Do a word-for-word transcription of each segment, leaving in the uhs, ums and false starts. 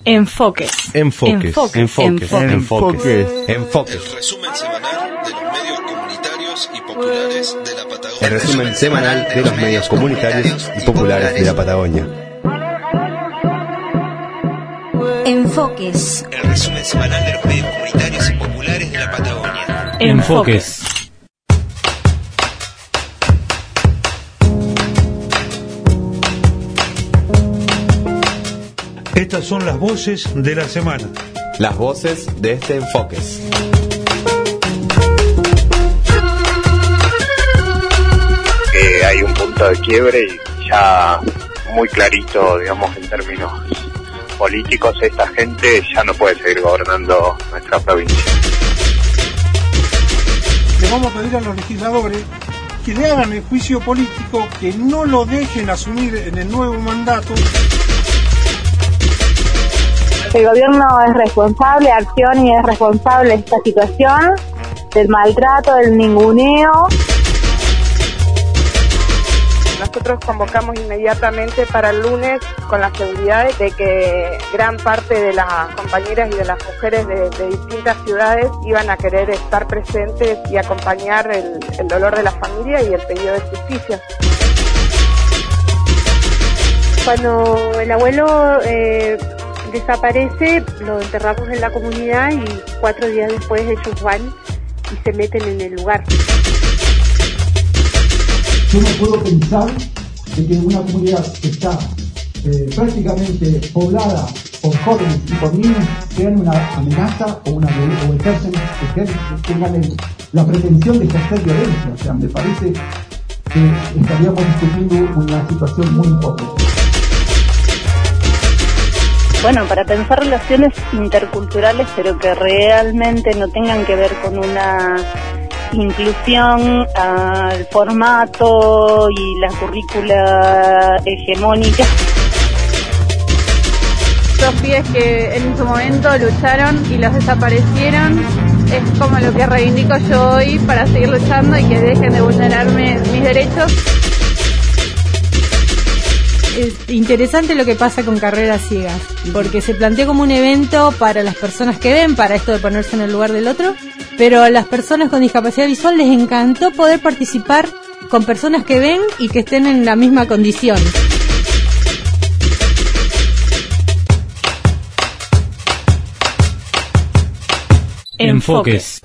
Enfoques. Enfoques. Enfoques. Enfoques. Enfoques. Enfoques. El resumen semanal de los medios comunitarios y populares de la Patagonia. El resumen semanal de los medios comunitarios y populares de la Patagonia. Enfoques. El resumen semanal de los medios comunitarios y populares de la Patagonia. Enfoques. Estas son las voces de la semana. Las voces de este Enfoques. Que hay un punto de quiebre y ya muy clarito, digamos, en términos políticos, esta gente ya no puede seguir gobernando nuestra provincia. Le vamos a pedir a los legisladores que le hagan el juicio político, que no lo dejen asumir en el nuevo mandato. El gobierno es responsable, Arcioni es responsable de esta situación, del maltrato, del ninguneo. Nosotros convocamos inmediatamente para el lunes con la seguridad de que gran parte de las compañeras y de las mujeres de, de distintas ciudades iban a querer estar presentes y acompañar el, el dolor de la familia y el pedido de justicia. Cuando el abuelo eh, desaparece, lo enterramos en la comunidad y cuatro días después ellos van y se meten en el lugar. Yo no puedo pensar de que una comunidad que está eh, prácticamente poblada por jóvenes y por niños sean una amenaza o, una, o ejercen, ejercen, tengan el, la pretensión de ejercer violencia. O sea, me parece que estaríamos discutiendo una situación muy importante. Bueno, para pensar relaciones interculturales, pero que realmente no tengan que ver con una inclusión al formato y la currícula hegemónica. Los pibes que en su momento lucharon y los desaparecieron es como lo que reivindico yo hoy para seguir luchando y que dejen de vulnerarme mis derechos. Es interesante lo que pasa con Carreras Ciegas, porque se planteó como un evento para las personas que ven, para esto de ponerse en el lugar del otro, pero a las personas con discapacidad visual les encantó poder participar con personas que ven y que estén en la misma condición. Enfoques.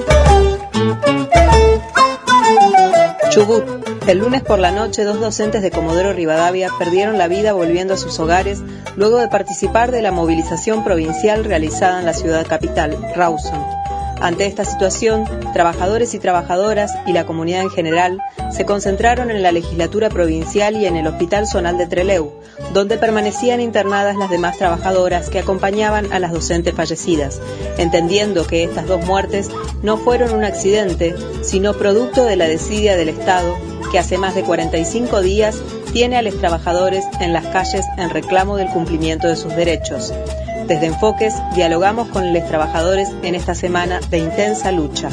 Chubut. El lunes por la noche, dos docentes de Comodoro Rivadavia perdieron la vida volviendo a sus hogares luego de participar de la movilización provincial realizada en la ciudad capital, Rawson. Ante esta situación, trabajadores y trabajadoras y la comunidad en general se concentraron en la legislatura provincial y en el Hospital Zonal de Trelew, donde permanecían internadas las demás trabajadoras que acompañaban a las docentes fallecidas, entendiendo que estas dos muertes no fueron un accidente, sino producto de la desidia del Estado, que hace más de cuarenta y cinco días tiene a los trabajadores en las calles en reclamo del cumplimiento de sus derechos. Desde Enfoques dialogamos con los trabajadores en esta semana de intensa lucha.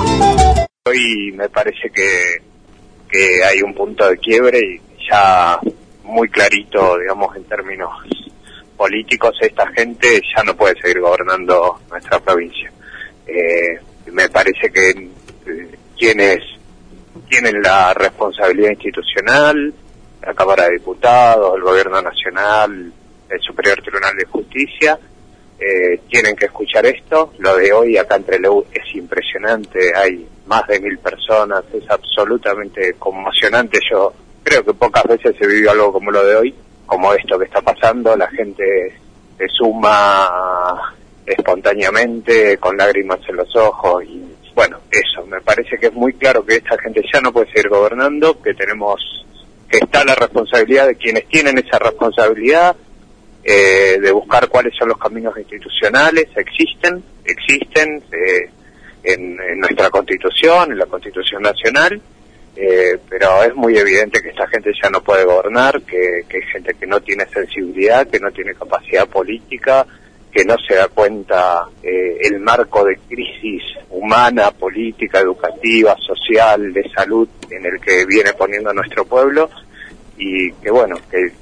Hoy me parece que, que hay un punto de quiebre y ya muy clarito, digamos, en términos políticos, esta gente ya no puede seguir gobernando nuestra provincia. Eh, me parece que eh, quienes tienen la responsabilidad institucional, la Cámara de Diputados, el Gobierno Nacional, el Superior Tribunal de Justicia, eh, tienen que escuchar esto. Lo de hoy acá en Trelew es impresionante, hay más de mil personas, es absolutamente conmocionante. Yo creo que pocas veces se vivió algo como lo de hoy, como esto que está pasando. La gente se suma espontáneamente, con lágrimas en los ojos, y bueno, eso, me parece que es muy claro que esta gente ya no puede seguir gobernando, que tenemos, que está la responsabilidad de quienes tienen esa responsabilidad, eh, de buscar cuáles son los caminos institucionales. Existen, existen eh, en, en nuestra Constitución, en la Constitución Nacional, eh, pero es muy evidente que esta gente ya no puede gobernar, que, que hay gente que no tiene sensibilidad, que no tiene capacidad política, que no se da cuenta eh, el marco de crisis humana, política, educativa, social, de salud en el que viene poniendo nuestro pueblo, y que bueno, que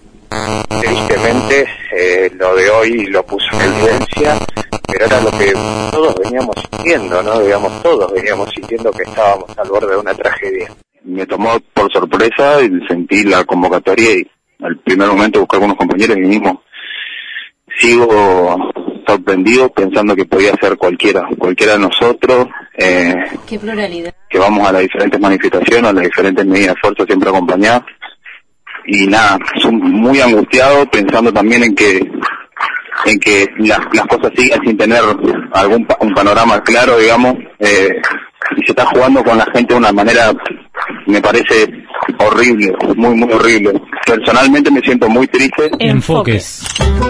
Tristemente, eh, lo de hoy lo puso en evidencia, pero era lo que todos veníamos sintiendo, ¿no? Digamos, todos veníamos sintiendo que estábamos al borde de una tragedia. Me tomó por sorpresa y sentí la convocatoria y al primer momento buscar con unos compañeros y mismo sigo sorprendido pensando que podía ser cualquiera, cualquiera de nosotros. Eh, Qué pluralidad. Que vamos a las diferentes manifestaciones, a las diferentes medidas de fuerza siempre acompañadas. Y nada, son muy angustiado pensando también en que en que las, las cosas siguen sin tener algún pa un panorama claro, digamos, eh, y se está jugando con la gente de una manera, me parece horrible, muy muy horrible. Personalmente me siento muy triste. Enfoques.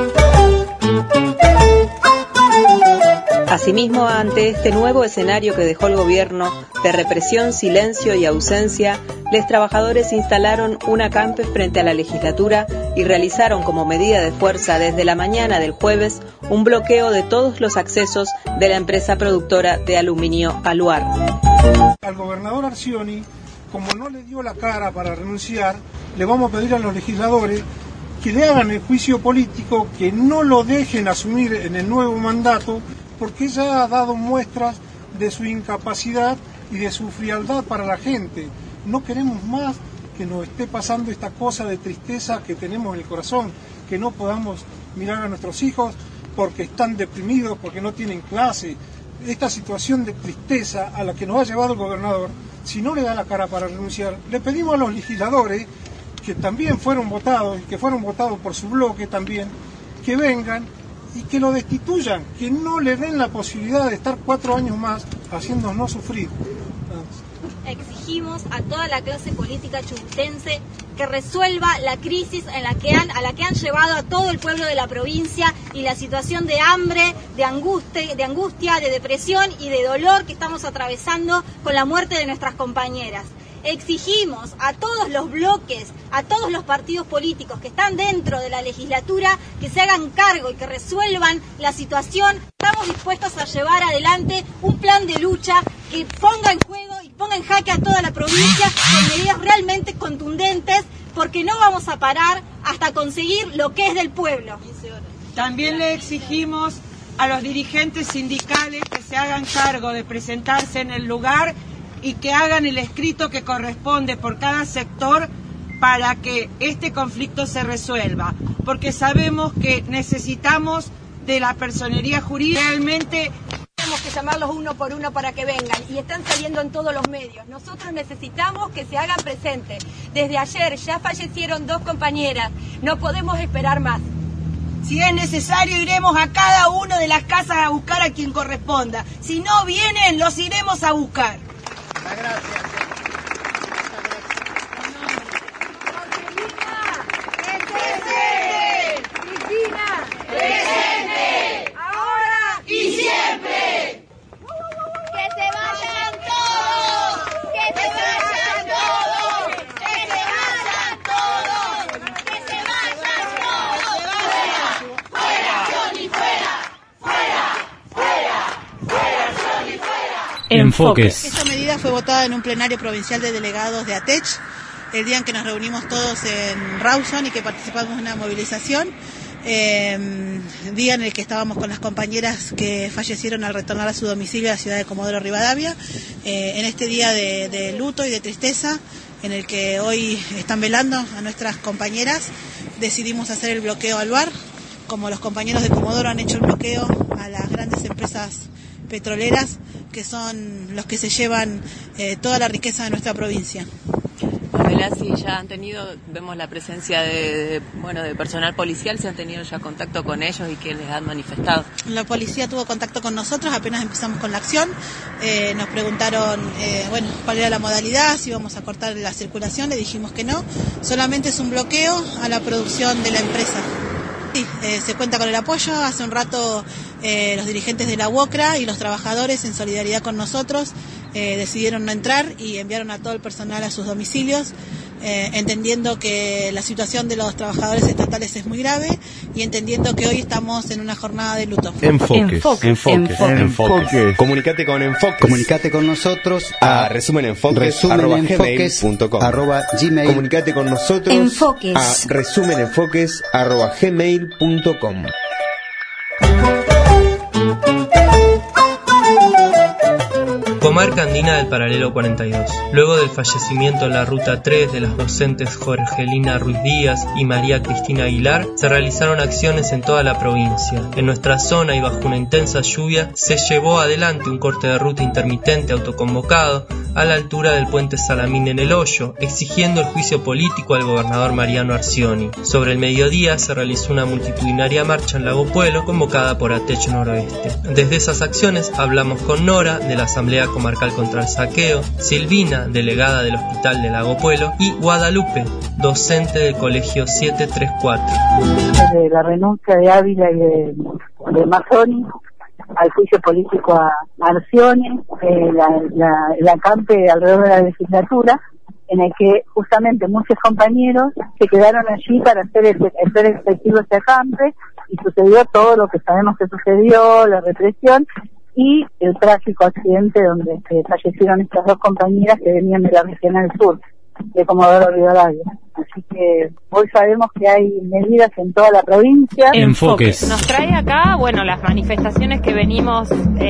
Asimismo, ante este nuevo escenario que dejó el gobierno de represión, silencio y ausencia, los trabajadores instalaron un acampe frente a la legislatura y realizaron como medida de fuerza desde la mañana del jueves un bloqueo de todos los accesos de la empresa productora de aluminio Aluar. Al gobernador Arcioni, como no le dio la cara para renunciar, le vamos a pedir a los legisladores que le hagan el juicio político, que no lo dejen asumir en el nuevo mandato, porque ella ha dado muestras de su incapacidad y de su frialdad para la gente. No queremos más que nos esté pasando esta cosa de tristeza que tenemos en el corazón, que no podamos mirar a nuestros hijos porque están deprimidos, porque no tienen clase. Esta situación de tristeza a la que nos ha llevado el gobernador, si no le da la cara para renunciar, le pedimos a los legisladores, que también fueron votados, y que fueron votados por su bloque también, que vengan y que lo destituyan, que no le den la posibilidad de estar cuatro años más haciéndonos sufrir. Exigimos a toda la clase política chubutense que resuelva la crisis en la que han, a la que han llevado a todo el pueblo de la provincia y la situación de hambre, de angustia, de angustia, de depresión y de dolor que estamos atravesando con la muerte de nuestras compañeras. Exigimos a todos los bloques, a todos los partidos políticos que están dentro de la legislatura que se hagan cargo y que resuelvan la situación. Estamos dispuestos a llevar adelante un plan de lucha que ponga en juego y ponga en jaque a toda la provincia con medidas realmente contundentes, porque no vamos a parar hasta conseguir lo que es del pueblo. También le exigimos a los dirigentes sindicales que se hagan cargo de presentarse en el lugar y que hagan el escrito que corresponde por cada sector para que este conflicto se resuelva, porque sabemos que necesitamos de la personería jurídica. Realmente tenemos que llamarlos uno por uno para que vengan y están saliendo en todos los medios. Nosotros necesitamos que se hagan presentes. Desde ayer ya fallecieron dos compañeras, no podemos esperar más. Si es necesario, iremos a cada una de las casas a buscar a quien corresponda. Si no vienen, los iremos a buscar. Gracias. Cristina, presente, ahora y siempre. Que se vayan todos, que se vayan todos, que se vayan todos, que se vayan todos. Fuera, fuera, Johnny, fuera, fuera, fuera, fuera, Johnny, fuera. Enfoques. Esta medida fue votada en un plenario provincial de delegados de ATECH, el día en que nos reunimos todos en Rawson y que participamos en una movilización, eh, día en el que estábamos con las compañeras que fallecieron al retornar a su domicilio a la ciudad de Comodoro Rivadavia, eh, en este día de, de luto y de tristeza, en el que hoy están velando a nuestras compañeras, decidimos hacer el bloqueo al bar, como los compañeros de Comodoro han hecho el bloqueo a las grandes empresas petroleras, que son los que se llevan eh, toda la riqueza de nuestra provincia. Si ya han tenido, vemos la presencia de, de, bueno, de personal policial, ¿se han tenido ya contacto con ellos y qué les han manifestado? La policía tuvo contacto con nosotros apenas empezamos con la acción, eh, nos preguntaron eh, bueno, cuál era la modalidad, si íbamos a cortar la circulación, le dijimos que no, solamente es un bloqueo a la producción de la empresa. Sí, eh, se cuenta con el apoyo. Hace un rato eh, los dirigentes de la UOCRA y los trabajadores, en solidaridad con nosotros, eh, decidieron no entrar y enviaron a todo el personal a sus domicilios. eh, entendiendo que la situación de los trabajadores estatales es muy grave y entendiendo que hoy estamos en una jornada de luto. Enfoques, Enfoques, enfoques, enfoques. enfoques. Comunicate con Enfoques. Comunicate con nosotros a resumenenfoques arroba gmail punto com. arroba gmail. Comunicate con nosotros Enfoques. a resumenenfoques arroba gmail punto com. Comarca Andina del Paralelo cuarenta y dos. Luego del fallecimiento en la Ruta tres de las docentes Jorgelina Ruiz Díaz y María Cristina Aguilar, se realizaron acciones en toda la provincia. En nuestra zona y bajo una intensa lluvia, se llevó adelante un corte de ruta intermitente autoconvocado a la altura del puente Salamín en El Hoyo, exigiendo el juicio político al gobernador Mariano Arcioni. Sobre el mediodía se realizó una multitudinaria marcha en Lago Puelo convocada por Atech Noroeste. Desde esas acciones hablamos con Nora, de la Asamblea Comarcal contra el Saqueo, Silvina, delegada del Hospital de Lago Puelo, y Guadalupe, docente del Colegio setecientos treinta y cuatro. De la renuncia de Ávila y de, de Mazzoni al juicio político a Arcioni, eh, la, la, el acampe alrededor de la legislatura, en el que justamente muchos compañeros se quedaron allí para hacer, ese, hacer efectivo ese acampe, y sucedió todo lo que sabemos que sucedió, la represión y el trágico accidente donde eh, fallecieron estas dos compañeras que venían de la Regional Sur, de Comodoro Rivadavia. Así que hoy sabemos que hay medidas en toda la provincia. Enfoques. Nos trae acá, bueno, las manifestaciones que venimos,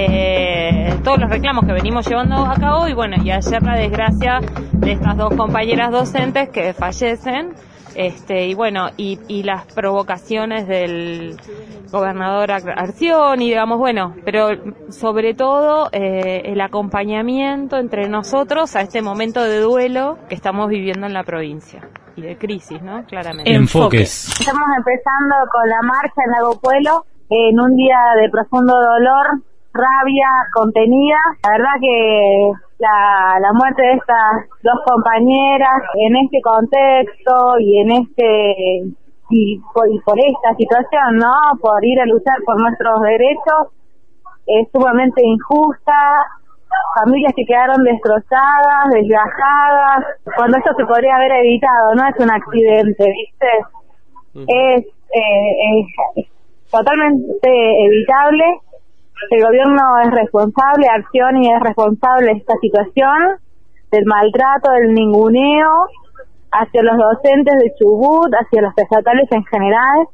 eh, todos los reclamos que venimos llevando a cabo, y bueno, y ayer la desgracia de estas dos compañeras docentes que fallecen. Este, y bueno, y, y las provocaciones del gobernador Arcioni, digamos, bueno, pero sobre todo eh, el acompañamiento entre nosotros a este momento de duelo que estamos viviendo en la provincia y de crisis, ¿no? Claramente. Enfoques. Estamos empezando con la marcha en Lago Puelo, en un día de profundo dolor, rabia contenida. La verdad que la, la muerte de estas dos compañeras en este contexto y en este y por, y por esta situación, ¿no? Por ir a luchar por nuestros derechos, es sumamente injusta. Familias que quedaron destrozadas, desgajadas, cuando esto se podría haber evitado, no es un accidente, ¿viste? Uh-huh. Es, eh, es totalmente evitable. El gobierno es responsable, Arcioni es responsable de esta situación, del maltrato, del ninguneo hacia los docentes de Chubut, hacia los estatales en general.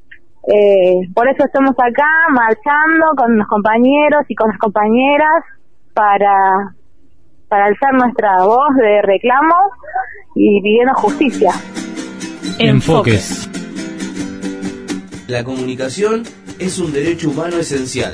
Eh, por eso estamos acá marchando con los compañeros y con las compañeras para, para alzar nuestra voz de reclamo y pidiendo justicia. Enfoques. La comunicación es un derecho humano esencial.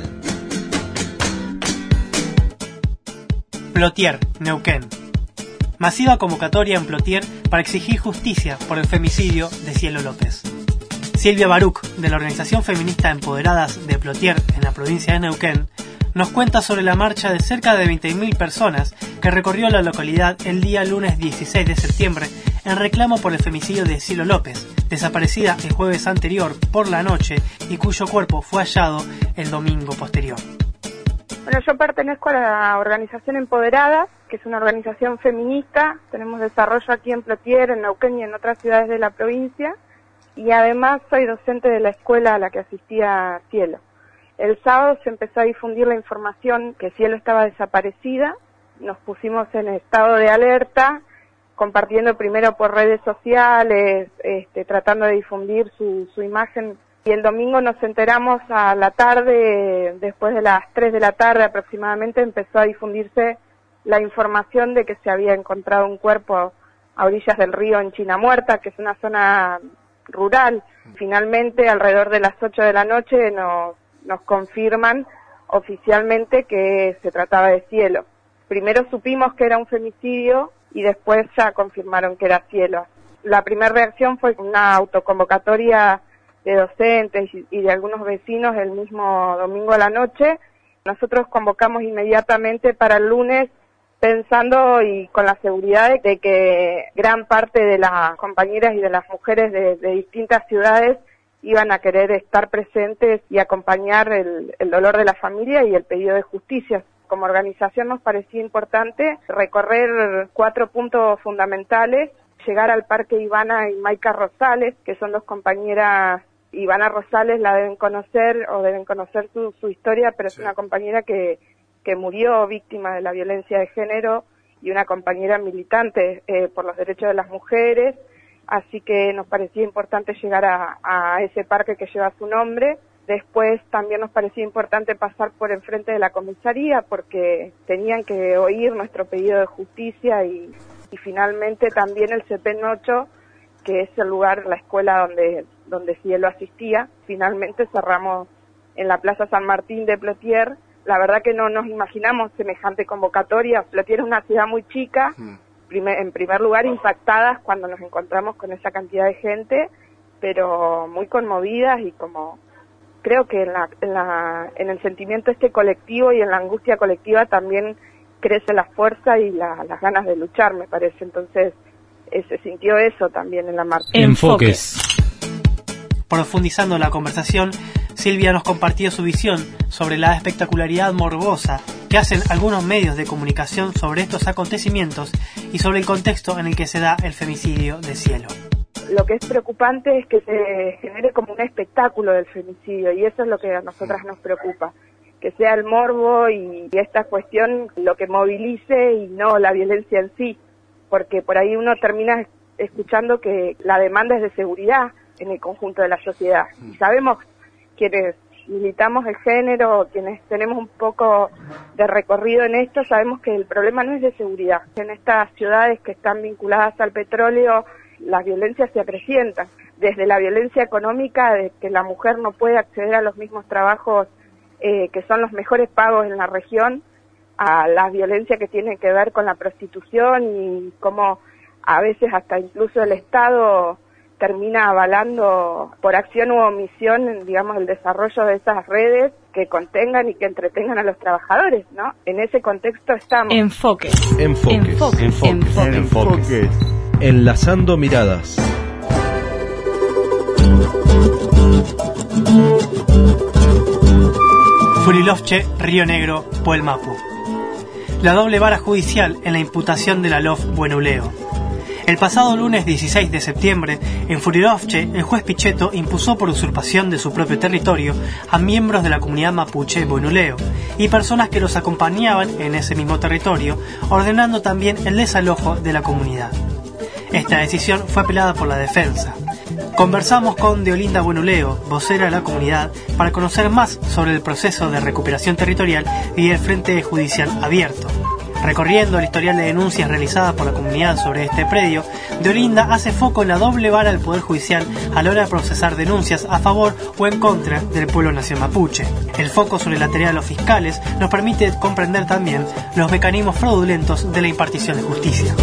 Plotier, Neuquén. Masiva convocatoria en Plotier para exigir justicia por el femicidio de Cielo López. Silvia Baruch, de la organización feminista Empoderadas de Plotier en la provincia de Neuquén, nos cuenta sobre la marcha de cerca de veinte mil personas que recorrió la localidad el día lunes dieciséis de septiembre en reclamo por el femicidio de Cielo López, desaparecida el jueves anterior por la noche y cuyo cuerpo fue hallado el domingo posterior. Bueno, yo pertenezco a la organización Empoderadas, que es una organización feminista. Tenemos desarrollo aquí en Plotier, en Neuquén y en otras ciudades de la provincia. Y además soy docente de la escuela a la que asistía Cielo. El sábado se empezó a difundir la información que Cielo estaba desaparecida. Nos pusimos en estado de alerta, compartiendo primero por redes sociales, este, tratando de difundir su, su imagen. Y el domingo nos enteramos a la tarde, después de las tres de la tarde aproximadamente, empezó a difundirse la información de que se había encontrado un cuerpo a orillas del río en China Muerta, que es una zona rural. Finalmente, alrededor de las ocho de la noche, nos, nos confirman oficialmente que se trataba de Cielo. Primero supimos que era un femicidio y después ya confirmaron que era Cielo. La primera reacción fue una autoconvocatoria de docentes y de algunos vecinos el mismo domingo a la noche. Nosotros convocamos inmediatamente para el lunes, pensando y con la seguridad de que gran parte de las compañeras y de las mujeres de, de distintas ciudades iban a querer estar presentes y acompañar el, el dolor de la familia y el pedido de justicia. Como organización nos parecía importante recorrer cuatro puntos fundamentales, llegar al Parque Ivana y Maica Rosales, que son dos compañeras. Ivana Rosales la deben conocer o deben conocer su, su historia, pero sí. Es una compañera que, que murió víctima de la violencia de género y una compañera militante eh, por los derechos de las mujeres, así que nos parecía importante llegar a, a ese parque que lleva su nombre. Después también nos parecía importante pasar por enfrente de la comisaría porque tenían que oír nuestro pedido de justicia y, y finalmente también el CEPEN ocho, que es el lugar, la escuela donde, donde Cielo asistía. Finalmente cerramos en la Plaza San Martín de Plotier. La verdad que no nos imaginamos semejante convocatoria. Plotier es una ciudad muy chica, mm. primer, en primer lugar impactadas cuando nos encontramos con esa cantidad de gente, pero muy conmovidas y como creo que en, la, en, la, en el sentimiento este colectivo y en la angustia colectiva también crece la fuerza y la, las ganas de luchar, me parece. Entonces, se sintió eso también en la marcha. Enfoques. Profundizando la conversación, Silvia nos compartió su visión sobre la espectacularidad morbosa que hacen algunos medios de comunicación sobre estos acontecimientos y sobre el contexto en el que se da el femicidio de Cielo. Lo que es preocupante es que se genere como un espectáculo del femicidio y eso es lo que a nosotras nos preocupa. Que sea el morbo y esta cuestión lo que movilice y no la violencia en sí. Porque por ahí uno termina escuchando que la demanda es de seguridad en el conjunto de la sociedad. Y sabemos quienes militamos el género, quienes tenemos un poco de recorrido en esto, sabemos que el problema no es de seguridad. En estas ciudades que están vinculadas al petróleo, las violencias se acrecientan. Desde la violencia económica, de que la mujer no puede acceder a los mismos trabajos eh, que son los mejores pagos en la región, a la violencia que tiene que ver con la prostitución y cómo a veces hasta incluso el Estado termina avalando por acción u omisión, digamos, el desarrollo de esas redes que contengan y que entretengan a los trabajadores, ¿no? En ese contexto estamos. Enfoques. Enfoques. Enfoques. Enfoques. Enfoques. Enfoques. Enlazando miradas. Furilovche, Río Negro, Puelmapu. La doble vara judicial en la imputación de la L O F Buenuleo. El pasado lunes dieciséis de septiembre, en Furilovche, el juez Pichetto impuso por usurpación de su propio territorio a miembros de la comunidad mapuche Buenuleo y personas que los acompañaban en ese mismo territorio, ordenando también el desalojo de la comunidad. Esta decisión fue apelada por la defensa. Conversamos con Deolinda Buenuleo, vocera de la comunidad, para conocer más sobre el proceso de recuperación territorial y el Frente Judicial Abierto. Recorriendo el historial de denuncias realizadas por la comunidad sobre este predio, Deolinda hace foco en la doble vara del Poder Judicial a la hora de procesar denuncias a favor o en contra del pueblo nación mapuche. El foco sobre la tarea de los fiscales nos permite comprender también los mecanismos fraudulentos de la impartición de justicia.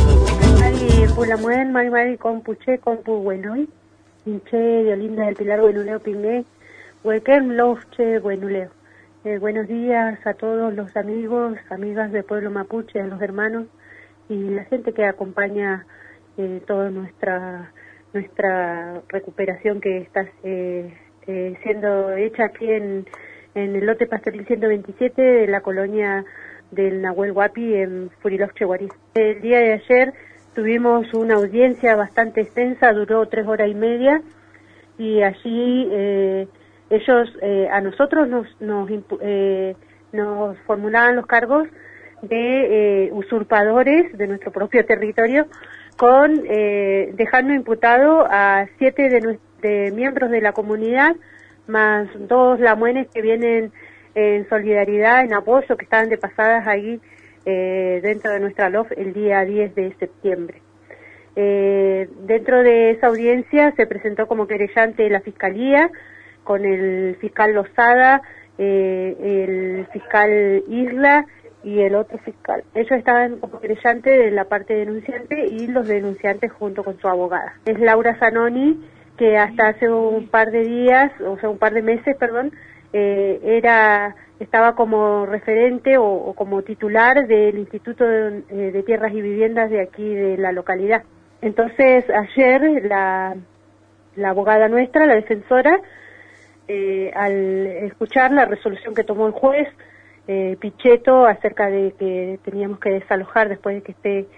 Inche, Deolinda del Pilar Buenuleo Pingué, Huequem Lofche Buenuleo. Eh, buenos días a todos los amigos, amigas del pueblo mapuche, a los hermanos y la gente que acompaña eh, toda nuestra nuestra recuperación que está eh, eh, siendo hecha aquí en, en el lote pastoril ciento veintisiete de la colonia del Nahuel Huapi en Furilovche Guarí. El día de ayer tuvimos una audiencia bastante extensa, duró tres horas y media, y allí eh, ellos eh, a nosotros nos nos, eh, nos formulaban los cargos de eh, usurpadores de nuestro propio territorio, con eh, dejando imputado a siete de, de miembros de la comunidad, más dos lamuenes que vienen en solidaridad, en apoyo, que estaban de pasadas ahí Eh, dentro de nuestra L O F el día diez de septiembre. Eh, dentro de esa audiencia se presentó como querellante la Fiscalía, con el fiscal Lozada, eh, el fiscal Isla y el otro fiscal. Ellos estaban como querellantes de la parte denunciante y los denunciantes junto con su abogada. Es Laura Zanoni, que hasta hace un par de días, o sea, un par de meses, perdón, eh, era... estaba como referente o, o como titular del Instituto de, eh, de Tierras y Viviendas de aquí de la localidad. Entonces ayer la, la abogada nuestra, la defensora, eh, al escuchar la resolución que tomó el juez eh, Pichetto acerca de que teníamos que desalojar después de que esté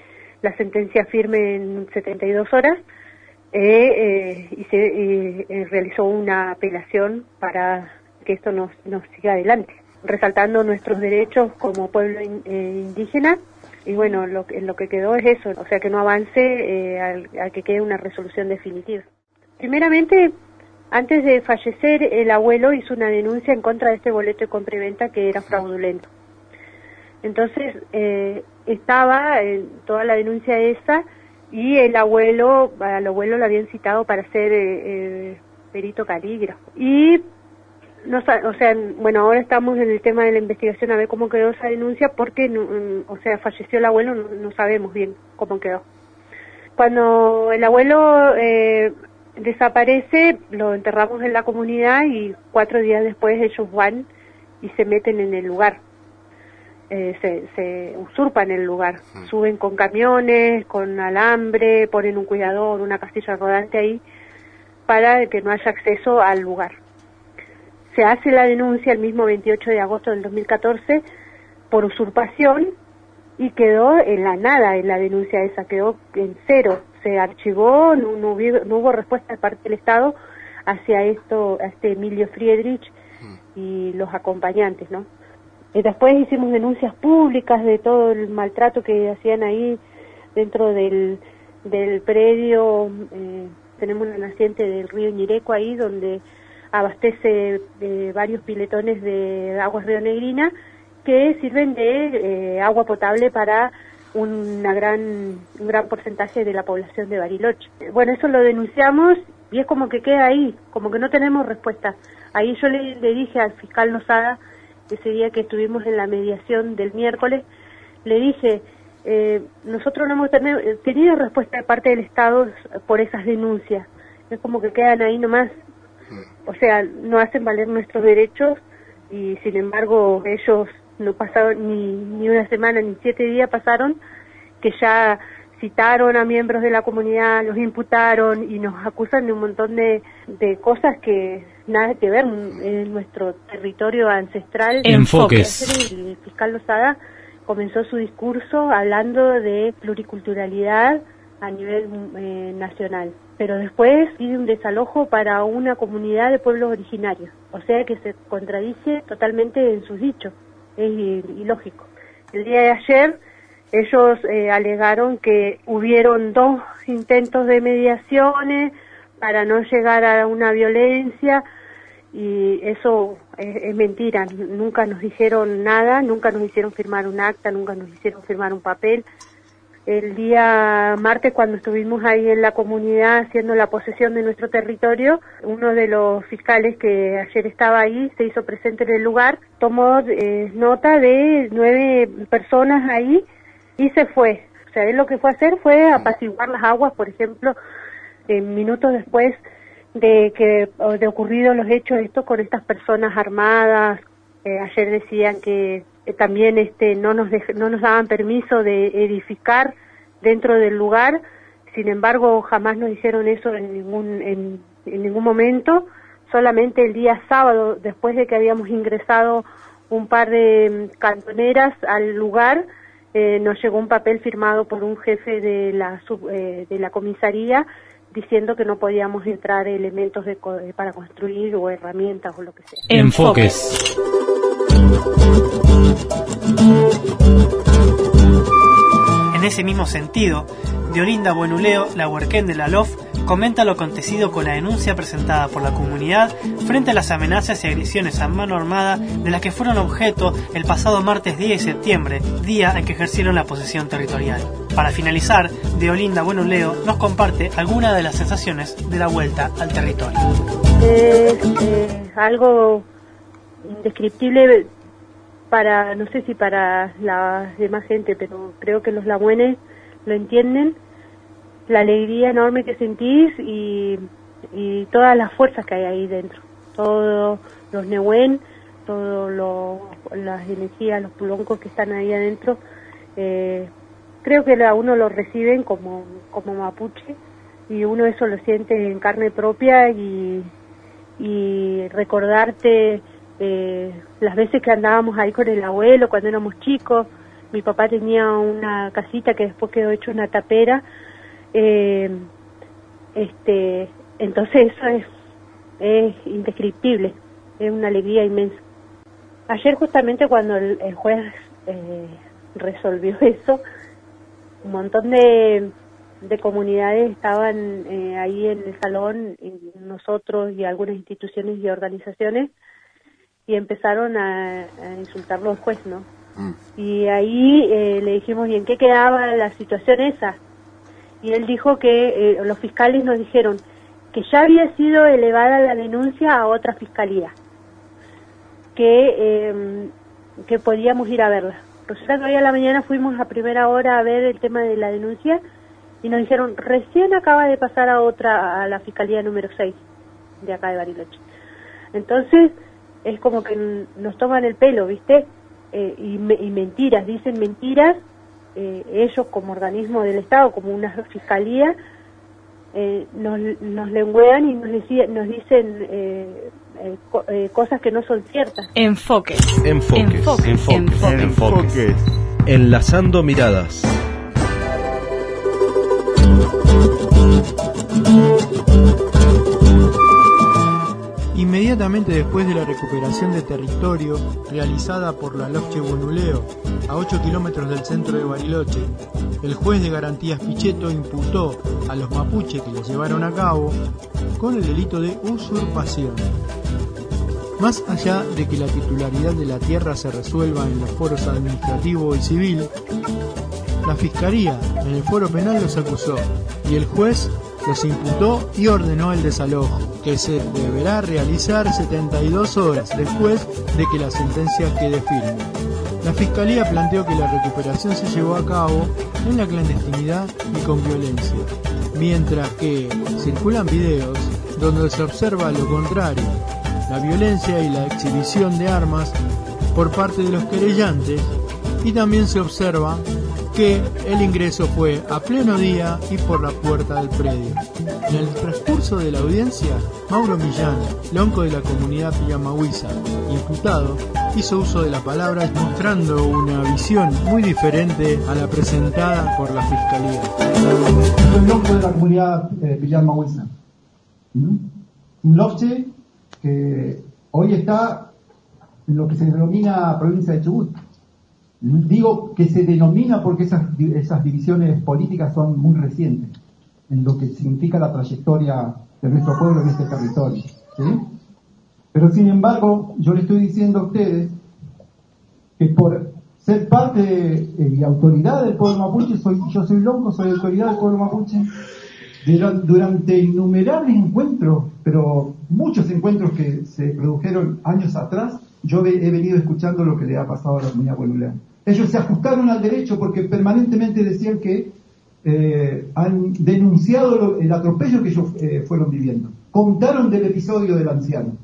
la sentencia firme en setenta y dos horas eh, eh, y se eh, eh, realizó una apelación para que esto nos, nos siga adelante, resaltando nuestros derechos como pueblo in, eh, indígena. Y bueno, lo, lo que quedó es eso, o sea, que no avance eh, al, a que quede una resolución definitiva. Primeramente, antes de fallecer, el abuelo hizo una denuncia en contra de este boleto de compra y venta que era fraudulento. Entonces, eh, estaba en toda la denuncia esa, y el abuelo, al abuelo lo habían citado para ser eh, eh, perito calígrafo. Y No, o sea, bueno, ahora estamos en el tema de la investigación a ver cómo quedó esa denuncia, porque, no, o sea, falleció el abuelo, no, no sabemos bien cómo quedó. Cuando el abuelo eh, desaparece, lo enterramos en la comunidad y cuatro días después ellos van y se meten en el lugar, eh, se, se usurpan el lugar, mm. suben con camiones, con alambre, ponen un cuidador, una casilla rodante ahí, para que no haya acceso al lugar. Se hace la denuncia el mismo veintiocho de agosto del dos mil catorce por usurpación y quedó en la nada en la denuncia esa, quedó en cero, se archivó, no, no, hubo, no hubo respuesta de parte del Estado hacia esto, a este Emilio Friedrich y los acompañantes, ¿no? Y después hicimos denuncias públicas de todo el maltrato que hacían ahí dentro del, del predio, eh, tenemos una naciente del río Ñireco ahí donde abastece eh, varios piletones de aguas Río Negrina que sirven de eh, agua potable para una gran, un gran porcentaje de la población de Bariloche. Bueno, eso lo denunciamos y es como que queda ahí, como que no tenemos respuesta. Ahí yo le, le dije al fiscal Lozada, ese día que estuvimos en la mediación del miércoles, le dije, eh, nosotros no hemos tenido, tenido respuesta de parte del Estado por esas denuncias. Es como que quedan ahí nomás. O sea, no hacen valer nuestros derechos y sin embargo ellos no pasaron ni, ni una semana ni siete días pasaron que ya citaron a miembros de la comunidad, los imputaron y nos acusan de un montón de, de cosas que nada que ver en nuestro territorio ancestral. Enfoques. El fiscal Lozada comenzó su discurso hablando de pluriculturalidad a nivel eh, nacional, pero después pide un desalojo para una comunidad de pueblos originarios, o sea que se contradice totalmente en sus dichos, es ilógico. El día de ayer ellos eh, alegaron que hubieron dos intentos de mediaciones para no llegar a una violencia y eso es, es mentira, nunca nos dijeron nada, nunca nos hicieron firmar un acta, nunca nos hicieron firmar un papel. El día martes, cuando estuvimos ahí en la comunidad haciendo la posesión de nuestro territorio, uno de los fiscales que ayer estaba ahí se hizo presente en el lugar, tomó eh, nota de nueve personas ahí y se fue. O sea, él lo que fue a hacer fue apaciguar las aguas, por ejemplo, eh, minutos después de que de ocurrido los hechos estos con estas personas armadas. Eh, ayer decían que eh, también este no nos dej- no nos daban permiso de edificar dentro del lugar, sin embargo jamás nos hicieron eso en ningún en, en ningún momento. Solamente el día sábado, después de que habíamos ingresado un par de um, cantoneras al lugar, eh, nos llegó un papel firmado por un jefe de la sub, eh, de la comisaría diciendo que no podíamos entrar elementos de co- para construir o herramientas o lo que sea. Enfoques. En ese mismo sentido, Deolinda Buenuleo, la huerquén de la L O F, comenta lo acontecido con la denuncia presentada por la comunidad frente a las amenazas y agresiones a mano armada de las que fueron objeto el pasado martes diez de septiembre, día en que ejercieron la posesión territorial. Para finalizar, Deolinda Buenuleo nos comparte algunas de las sensaciones de la vuelta al territorio. Es eh, algo indescriptible para, no sé si para la demás gente, pero creo que los lahuenes lo entienden, la alegría enorme que sentís y, y todas las fuerzas que hay ahí dentro, todos los nehuen, todas las energías, los puloncos que están ahí adentro, eh, creo que a uno lo reciben como, como mapuche y uno eso lo siente en carne propia y, y recordarte eh, las veces que andábamos ahí con el abuelo cuando éramos chicos, mi papá tenía una casita que después quedó hecho una tapera, eh, este, entonces eso es, es indescriptible, es una alegría inmensa. Ayer justamente cuando el, el juez eh, resolvió eso, un montón de, de comunidades estaban eh, ahí en el salón, y nosotros y algunas instituciones y organizaciones, y empezaron a, a insultarlo al juez, ¿no? Mm. Y ahí eh, le dijimos, ¿y en qué quedaba la situación esa? Y él dijo que eh, los fiscales nos dijeron que ya había sido elevada la denuncia a otra fiscalía, que eh, que podíamos ir a verla. Resulta que hoy a la mañana fuimos a primera hora a ver el tema de la denuncia y nos dijeron, recién acaba de pasar a otra, a la fiscalía número seis de acá de Bariloche. Entonces es como que nos toman el pelo, ¿viste? Eh, y, me, y mentiras, dicen mentiras, eh, ellos como organismo del Estado, como una fiscalía, eh, nos, nos lengüean y nos, decí, nos dicen eh, eh, co, eh, cosas que no son ciertas. Enfoques. Enfoques. Enfoques. Enfoques. Enfoques. Enfoques. Enlazando miradas. Inmediatamente después de la recuperación de territorio realizada por la Lofche Bonuleo a ocho kilómetros del centro de Bariloche, el juez de garantías Pichetto imputó a los mapuches que la llevaron a cabo con el delito de usurpación. Más allá de que la titularidad de la tierra se resuelva en los foros administrativo y civil, la Fiscalía en el foro penal los acusó y el juez los imputó y ordenó el desalojo, que se deberá realizar setenta y dos horas después de que la sentencia quede firme. La Fiscalía planteó que la recuperación se llevó a cabo en la clandestinidad y con violencia, mientras que circulan videos donde se observa lo contrario, la violencia y la exhibición de armas por parte de los querellantes, y también se observa que el ingreso fue a pleno día y por la puerta del predio. En el transcurso de la audiencia, Mauro Millán, lonco de la comunidad Piyamahuiza, imputado, hizo uso de la palabra mostrando una visión muy diferente a la presentada por la Fiscalía. Soy lonco de la comunidad eh, Piyamahuiza. ¿Mm? Un lofche que hoy está en lo que se denomina provincia de Chubut. Digo que se denomina porque esas, esas divisiones políticas son muy recientes en lo que significa la trayectoria de nuestro pueblo en este territorio, ¿sí? Pero sin embargo, yo le estoy diciendo a ustedes que por ser parte y autoridad del pueblo mapuche, soy, yo soy lonco, soy autoridad del pueblo mapuche, durante innumerables encuentros, pero muchos encuentros que se produjeron años atrás, yo he venido escuchando lo que le ha pasado a la comunidad bolivariana. Ellos se ajustaron al derecho porque permanentemente decían que eh, han denunciado lo, el atropello que ellos eh, fueron viviendo. Contaron del episodio del anciano.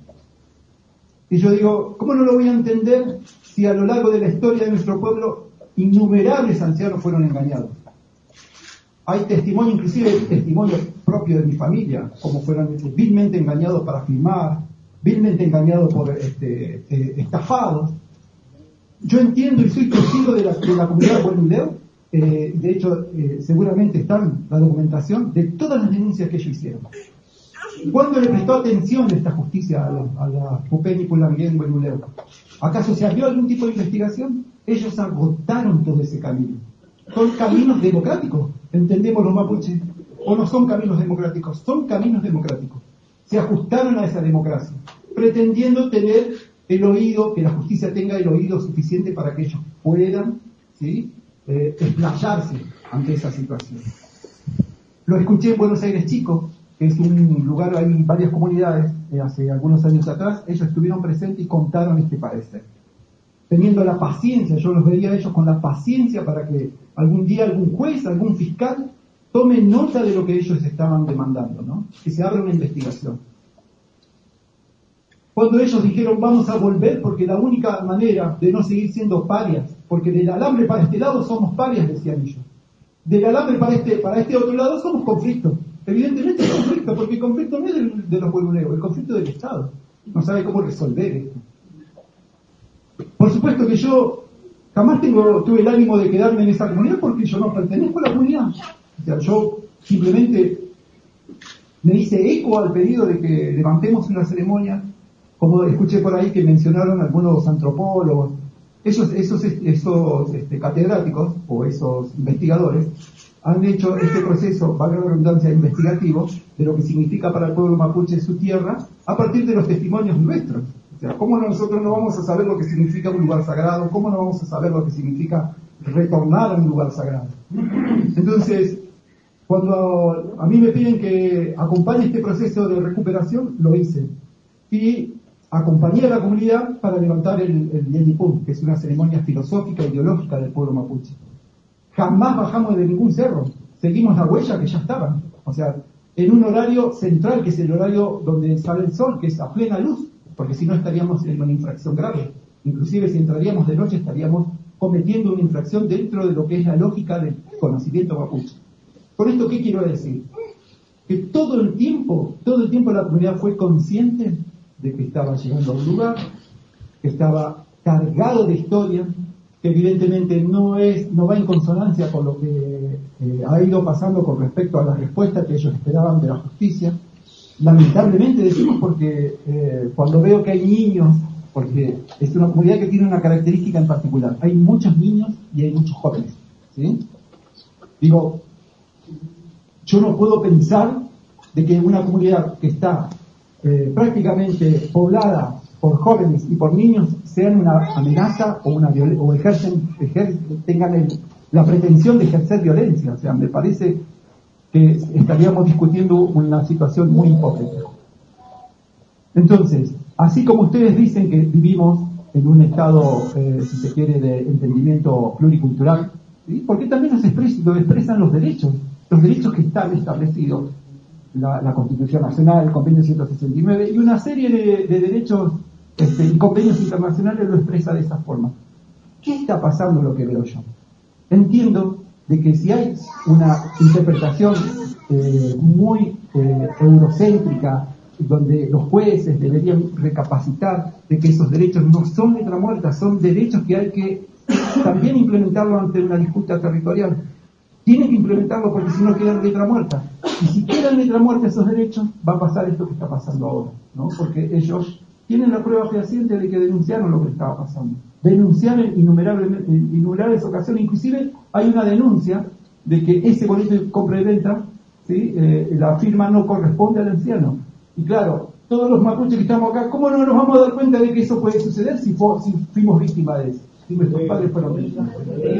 Y yo digo, ¿cómo no lo voy a entender si a lo largo de la historia de nuestro pueblo innumerables ancianos fueron engañados? Hay testimonio, inclusive testimonio propio de mi familia, como fueron vilmente engañados para firmar, vilmente engañados por este, eh, estafados. Yo entiendo y soy testigo de la, de la comunidad de Bolivia, eh, de hecho eh, seguramente está la documentación de todas las denuncias que ellos hicieron. ¿Cuándo le prestó atención esta justicia a la, a la Pupénicula Miguel Bolivia? ¿Acaso se abrió algún tipo de investigación? Ellos agotaron todo ese camino. Son caminos democráticos, entendemos los mapuches, o no son caminos democráticos, son caminos democráticos. Se ajustaron a esa democracia, pretendiendo tener el oído, que la justicia tenga el oído suficiente para que ellos puedan, ¿sí?, eh, explayarse ante esa situación. Lo escuché en Buenos Aires Chico, que es un lugar, hay varias comunidades, eh, hace algunos años atrás, ellos estuvieron presentes y contaron este parecer. Teniendo la paciencia, yo los veía a ellos con la paciencia para que algún día algún juez, algún fiscal, tome nota de lo que ellos estaban demandando, ¿no? Que se abra una investigación. Cuando ellos dijeron vamos a volver porque la única manera de no seguir siendo parias, porque del alambre para este lado somos parias, decían ellos. Del alambre para este, para este otro lado somos conflicto. Evidentemente es conflicto, porque el conflicto no es de, de los pueblos, el conflicto del Estado. No sabe cómo resolver esto. Por supuesto que yo jamás tengo, tuve el ánimo de quedarme en esa comunidad porque yo no pertenezco a la comunidad. O sea, yo simplemente me hice eco al pedido de que levantemos una ceremonia, como escuché por ahí que mencionaron algunos antropólogos, esos, esos, esos este, catedráticos o esos investigadores han hecho este proceso, valga la redundancia, investigativo de lo que significa para el pueblo mapuche su tierra a partir de los testimonios nuestros. O sea, ¿cómo nosotros no vamos a saber lo que significa un lugar sagrado? ¿Cómo no vamos a saber lo que significa retornar a un lugar sagrado? Entonces, cuando a mí me piden que acompañe este proceso de recuperación, lo hice. Y acompañé a la comunidad para levantar el, el Yelipún, que es una ceremonia filosófica e ideológica del pueblo mapuche. Jamás bajamos de ningún cerro, seguimos la huella que ya estaban. O sea, en un horario central, que es el horario donde sale el sol, que es a plena luz, porque si no estaríamos en una infracción grave. Inclusive si entraríamos de noche estaríamos cometiendo una infracción dentro de lo que es la lógica del conocimiento mapuche. Con esto, ¿qué quiero decir? Que todo el tiempo, todo el tiempo la comunidad fue consciente de que estaba llegando a un lugar, que estaba cargado de historia, que evidentemente no es, no va en consonancia con lo que eh, ha ido pasando con respecto a la respuesta que ellos esperaban de la justicia. Lamentablemente decimos porque eh, cuando veo que hay niños, porque es una comunidad que tiene una característica en particular, hay muchos niños y hay muchos jóvenes, ¿sí? Digo, yo no puedo pensar de que una comunidad que está eh, prácticamente poblada por jóvenes y por niños sean una amenaza o una viol- o ejercen, ejer- tengan el, la pretensión de ejercer violencia. O sea, me parece que estaríamos discutiendo una situación muy hipócrita. Entonces, así como ustedes dicen que vivimos en un estado, eh, si se quiere, de entendimiento pluricultural, ¿sí? Porque también nos expresan, lo expresan los derechos, los derechos que están establecidos, la, la Constitución Nacional, el Convenio ciento sesenta y nueve, y una serie de, de derechos este, y convenios internacionales lo expresa de esa forma. ¿Qué está pasando lo que veo yo? Entiendo de que si hay una interpretación eh, muy eh, eurocéntrica, donde los jueces deberían recapacitar de que esos derechos no son letra muerta, son derechos que hay que también implementarlo ante una disputa territorial. Tienen que implementarlo porque si no quedan letra muerta. Y si quedan letra muerta esos derechos, va a pasar esto que está pasando ahora, ¿no? Porque ellos tienen la prueba fehaciente de que denunciaron lo que estaba pasando. Denunciaron en innumerables, en innumerables ocasiones. Inclusive hay una denuncia de que ese boleto de compra y venta, ¿sí? eh, la firma no corresponde al anciano. Y claro, todos los mapuches que estamos acá, ¿cómo no nos vamos a dar cuenta de que eso puede suceder si, fue, si fuimos víctimas de eso? Si nuestros padres fueron víctimas.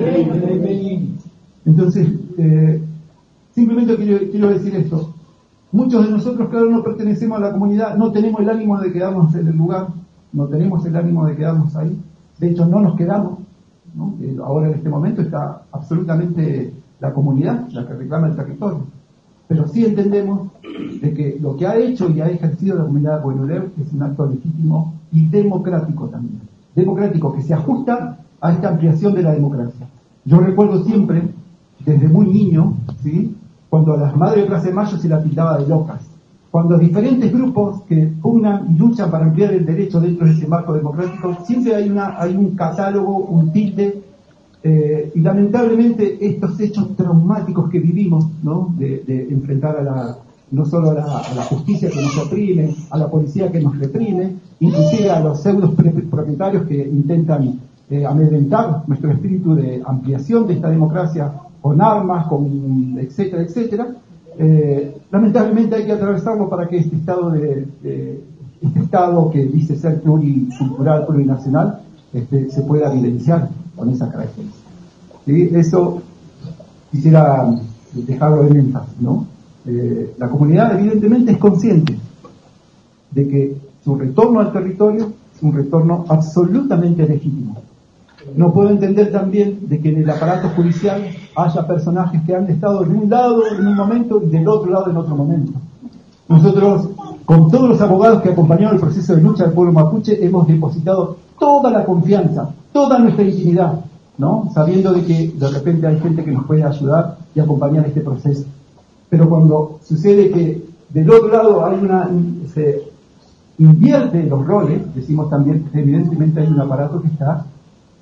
Entonces, eh, simplemente quiero, quiero decir esto. Muchos de nosotros, claro, no pertenecemos a la comunidad, no tenemos el ánimo de quedarnos en el lugar, no tenemos el ánimo de quedarnos ahí. De hecho, no nos quedamos, ¿no? Ahora en este momento está absolutamente la comunidad la que reclama el territorio. Pero sí entendemos de que lo que ha hecho y ha ejercido la comunidad de Huenuleu es un acto legítimo y democrático también. Democrático que se ajusta a esta ampliación de la democracia. Yo recuerdo siempre, desde muy niño, ¿sí? Cuando a las madres de Plaza de Mayo se la pintaba de locas. Cuando diferentes grupos que pugnan y luchan para ampliar el derecho dentro de ese marco democrático, siempre hay, una, hay un catálogo, un tilde, eh, y lamentablemente estos hechos traumáticos que vivimos, ¿no? de, de enfrentar a la, no solo a la, a la justicia que nos oprime, a la policía que nos reprime, inclusive a los pseudos propietarios que intentan eh, amedrentar nuestro espíritu de ampliación de esta democracia con armas, con etcétera, etcétera. Eh, lamentablemente hay que atravesarlo para que este estado de, de este estado que dice ser pluricultural, plurinacional, este, se pueda vivenciar con esa característica. ¿Sí? Eso quisiera dejarlo en énfasis, ¿no? Eh, la comunidad evidentemente es consciente de que su retorno al territorio es un retorno absolutamente legítimo. No puedo entender también de que en el aparato judicial haya personajes que han estado de un lado en un momento y del otro lado en otro momento. Nosotros, con todos los abogados que acompañaron el proceso de lucha del pueblo mapuche, hemos depositado toda la confianza, toda nuestra intimidad, ¿no? Sabiendo de que de repente hay gente que nos puede ayudar y acompañar este proceso. Pero cuando sucede que del otro lado hay una, se invierte los roles, decimos también, evidentemente hay un aparato que está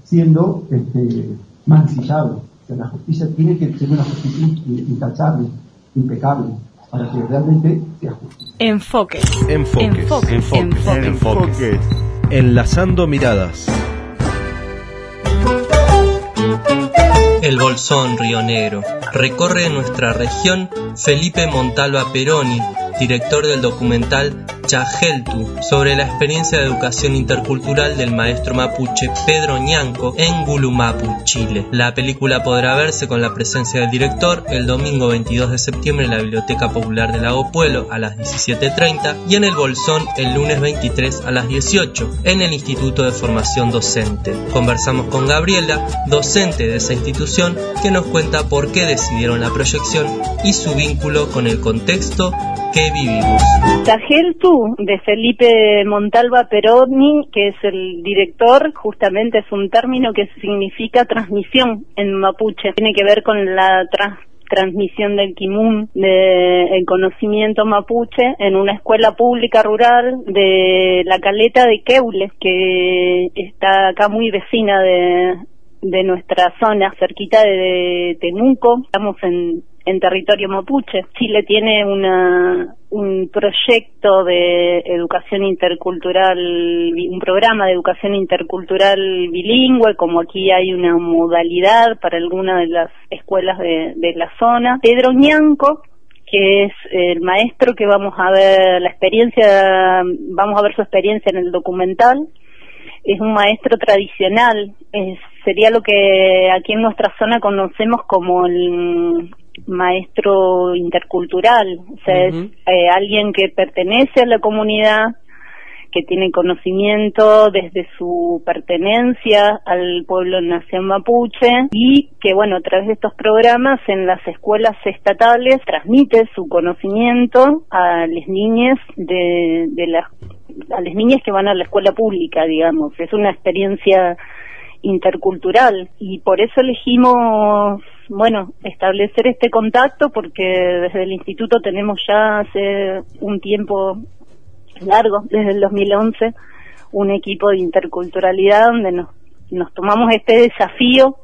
siendo este, mancillado. O sea, la justicia tiene que ser una justicia intachable, impecable, para que realmente sea justicia. Enfoque. Enfoques. Enfoques. Enfoques. Enfoques. Enfoques. Enlazando miradas. El Bolsón, Río Negro. Recorre nuestra región Felipe Montalva Peroni, director del documental Chajeltu, sobre la experiencia de educación intercultural del maestro mapuche Pedro Ñanco en Gulumapu, Chile. La película podrá verse con la presencia del director el domingo veintidós de septiembre en la Biblioteca Popular de Lago Puelo a las diecisiete treinta y en el Bolsón el lunes veintitrés a las dieciocho en el Instituto de Formación Docente. Conversamos con Gabriela, docente de esa institución, que nos cuenta por qué decidieron la proyección y su vínculo con el contexto que vivimos. Chajeltu, de Felipe Montalva Peroni, que es el director, justamente es un término que significa transmisión en mapuche. Tiene que ver con la trans transmisión del quimun, del conocimiento mapuche, en una escuela pública rural de la Caleta de Queule, que está acá muy vecina de, de nuestra zona, cerquita de Temuco. Estamos en en territorio mapuche. Chile tiene una un proyecto de educación intercultural, un programa de educación intercultural bilingüe, como aquí hay una modalidad para alguna de las escuelas de, de la zona. Pedro Ñanco, que es el maestro que vamos a ver la experiencia, vamos a ver su experiencia en el documental, es un maestro tradicional, es, sería lo que aquí en nuestra zona conocemos como el maestro intercultural, o sea, uh-huh. es eh, alguien que pertenece a la comunidad, que tiene conocimiento desde su pertenencia al pueblo nación mapuche y que, bueno, a través de estos programas en las escuelas estatales transmite su conocimiento a las niñas de, de las a las niñas que van a la escuela pública, digamos. Es una experiencia intercultural y por eso elegimos, bueno, establecer este contacto, porque desde el instituto tenemos ya hace un tiempo largo, desde el dos mil once, un equipo de interculturalidad donde nos, nos tomamos este desafío